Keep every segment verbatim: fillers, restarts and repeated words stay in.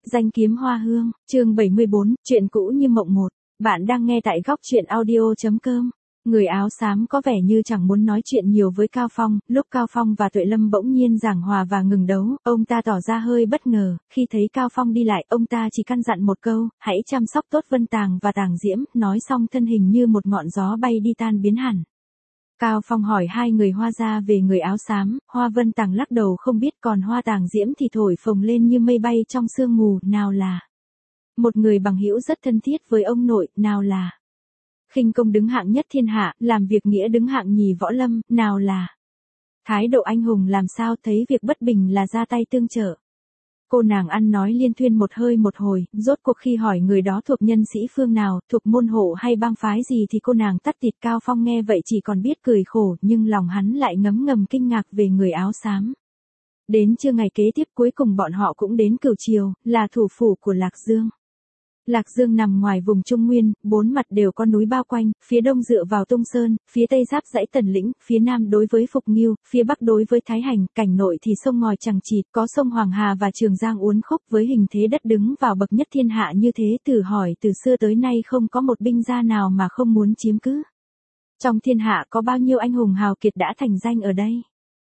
Danh kiếm hoa hương, chương bảy mươi bốn, chuyện cũ như mộng một. Bạn đang nghe tại góc chuyện audio chấm com. Người áo xám có vẻ như chẳng muốn nói chuyện nhiều với Cao Phong, lúc Cao Phong và Tuệ Lâm bỗng nhiên giảng hòa và ngừng đấu, ông ta tỏ ra hơi bất ngờ, khi thấy Cao Phong đi lại, ông ta chỉ căn dặn một câu, hãy chăm sóc tốt Vân Tàng và Tàng Diễm, nói xong thân hình như một ngọn gió bay đi tan biến hẳn. Cao Phong hỏi hai người Hoa gia về người áo xám, Hoa Vân Tàng lắc đầu không biết, còn Hoa Tàng Diễm thì thổi phồng lên như mây bay trong sương mù, nào là một người bằng hữu rất thân thiết với ông nội, nào là khinh công đứng hạng nhất thiên hạ, làm việc nghĩa đứng hạng nhì võ lâm, nào là thái độ anh hùng làm sao, thấy việc bất bình là ra tay tương trợ. Cô nàng ăn nói liên thuyên một hơi một hồi, rốt cuộc khi hỏi người đó thuộc nhân sĩ phương nào, thuộc môn hộ hay bang phái gì thì cô nàng tắt tịt. Cao Phong nghe vậy chỉ còn biết cười khổ, nhưng lòng hắn lại ngấm ngầm kinh ngạc về người áo xám. Đến trưa ngày kế tiếp cuối cùng bọn họ cũng đến Cửu Triều, là thủ phủ của Lạc Dương. Lạc Dương nằm ngoài vùng Trung Nguyên, bốn mặt đều có núi bao quanh, phía đông dựa vào Tung Sơn, phía tây giáp dãy Tần Lĩnh, phía nam đối với Phục Nghiêu, phía bắc đối với Thái Hành, cảnh nội thì sông ngòi chằng chịt, có sông Hoàng Hà và Trường Giang uốn khúc, với hình thế đất đứng vào bậc nhất thiên hạ như thế, thử hỏi từ xưa tới nay không có một binh gia nào mà không muốn chiếm cứ. Trong thiên hạ có bao nhiêu anh hùng hào kiệt đã thành danh ở đây?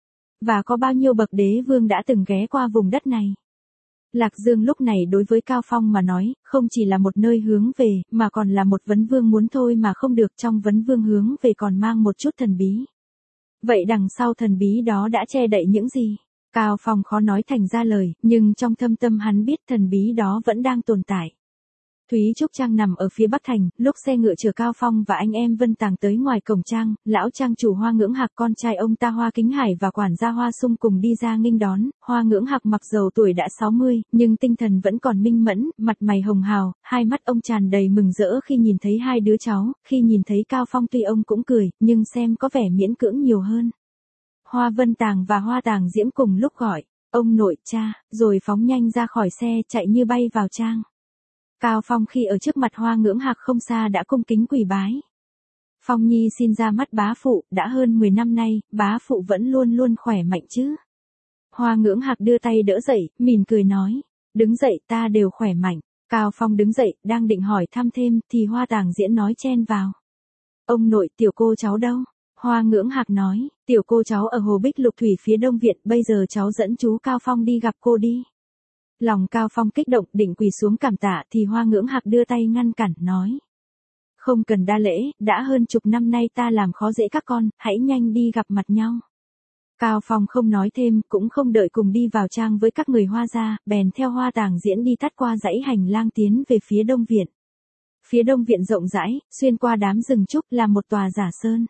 Và có bao nhiêu bậc đế vương đã từng ghé qua vùng đất này? Lạc Dương lúc này đối với Cao Phong mà nói, không chỉ là một nơi hướng về, mà còn là một vấn vương muốn thôi mà không được, trong vấn vương hướng về còn mang một chút thần bí. Vậy đằng sau thần bí đó đã che đậy những gì? Cao Phong khó nói thành ra lời, nhưng trong thâm tâm hắn biết thần bí đó vẫn đang tồn tại. Thúy Trúc Trang nằm ở phía bắc thành, lúc xe ngựa chở Cao Phong và anh em Vân Tàng tới ngoài cổng trang, lão trang chủ Hoa Ngưỡng Hạc con trai ông ta Hoa Kính Hải và quản gia Hoa Sung cùng đi ra nghênh đón. Hoa Ngưỡng Hạc mặc dầu tuổi đã sáu mươi, nhưng tinh thần vẫn còn minh mẫn, mặt mày hồng hào, hai mắt ông tràn đầy mừng rỡ khi nhìn thấy hai đứa cháu, khi nhìn thấy Cao Phong tuy ông cũng cười, nhưng xem có vẻ miễn cưỡng nhiều hơn. Hoa Vân Tàng và Hoa Tàng Diễm cùng lúc gọi, ông nội, cha, rồi phóng nhanh ra khỏi xe chạy như bay vào trang. Cao Phong khi ở trước mặt Hoa Ngưỡng Hạc không xa đã cung kính quỳ bái. Phong nhi xin ra mắt bá phụ, đã hơn mười năm nay, bá phụ vẫn luôn luôn khỏe mạnh chứ? Hoa Ngưỡng Hạc đưa tay đỡ dậy, mỉm cười nói, đứng dậy, ta đều khỏe mạnh. Cao Phong đứng dậy, đang định hỏi thăm thêm, thì Hoa Tàng Diễn nói chen vào. Ông nội, tiểu cô cháu đâu? Hoa Ngưỡng Hạc nói, tiểu cô cháu ở Hồ Bích Lục Thủy phía đông viện, bây giờ cháu dẫn chú Cao Phong đi gặp cô đi. Lòng Cao Phong kích động, định quỳ xuống cảm tạ thì Hoa Ngưỡng Hạc đưa tay ngăn cản, nói. Không cần đa lễ, đã hơn chục năm nay ta làm khó dễ các con, hãy nhanh đi gặp mặt nhau. Cao Phong không nói thêm, cũng không đợi cùng đi vào trang với các người Hoa gia, bèn theo Hoa Tàng Diễn đi tắt qua dãy hành lang tiến về phía đông viện. Phía đông viện rộng rãi, xuyên qua đám rừng trúc là một tòa giả sơn.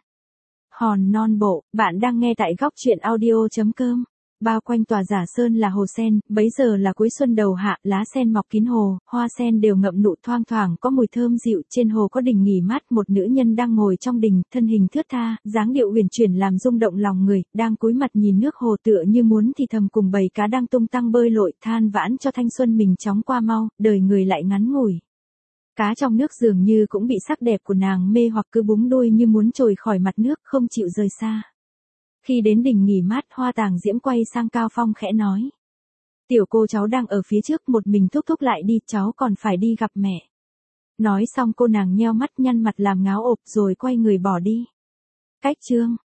Hòn non bộ, bạn đang nghe tại góc chuyện audio chấm com. Bao quanh tòa giả sơn là hồ sen, bấy giờ là cuối xuân đầu hạ, lá sen mọc kín hồ, hoa sen đều ngậm nụ thoang thoảng có mùi thơm dịu, trên hồ có đình nghỉ mát, một nữ nhân đang ngồi trong đình, thân hình thướt tha, dáng điệu uyển chuyển làm rung động lòng người, đang cúi mặt nhìn nước hồ tựa như muốn thì thầm cùng bầy cá đang tung tăng bơi lội, than vãn cho thanh xuân mình chóng qua mau, đời người lại ngắn ngủi. Cá trong nước dường như cũng bị sắc đẹp của nàng mê hoặc cứ búng đuôi như muốn trồi khỏi mặt nước, không chịu rời xa. Khi đến đỉnh nghỉ mát, Hoa Tàng Diễm quay sang Cao Phong khẽ nói. Tiểu cô cháu đang ở phía trước, một mình thúc thúc lại đi, cháu còn phải đi gặp mẹ. Nói xong cô nàng nheo mắt nhăn mặt làm ngáo ộp rồi quay người bỏ đi. Cách chương.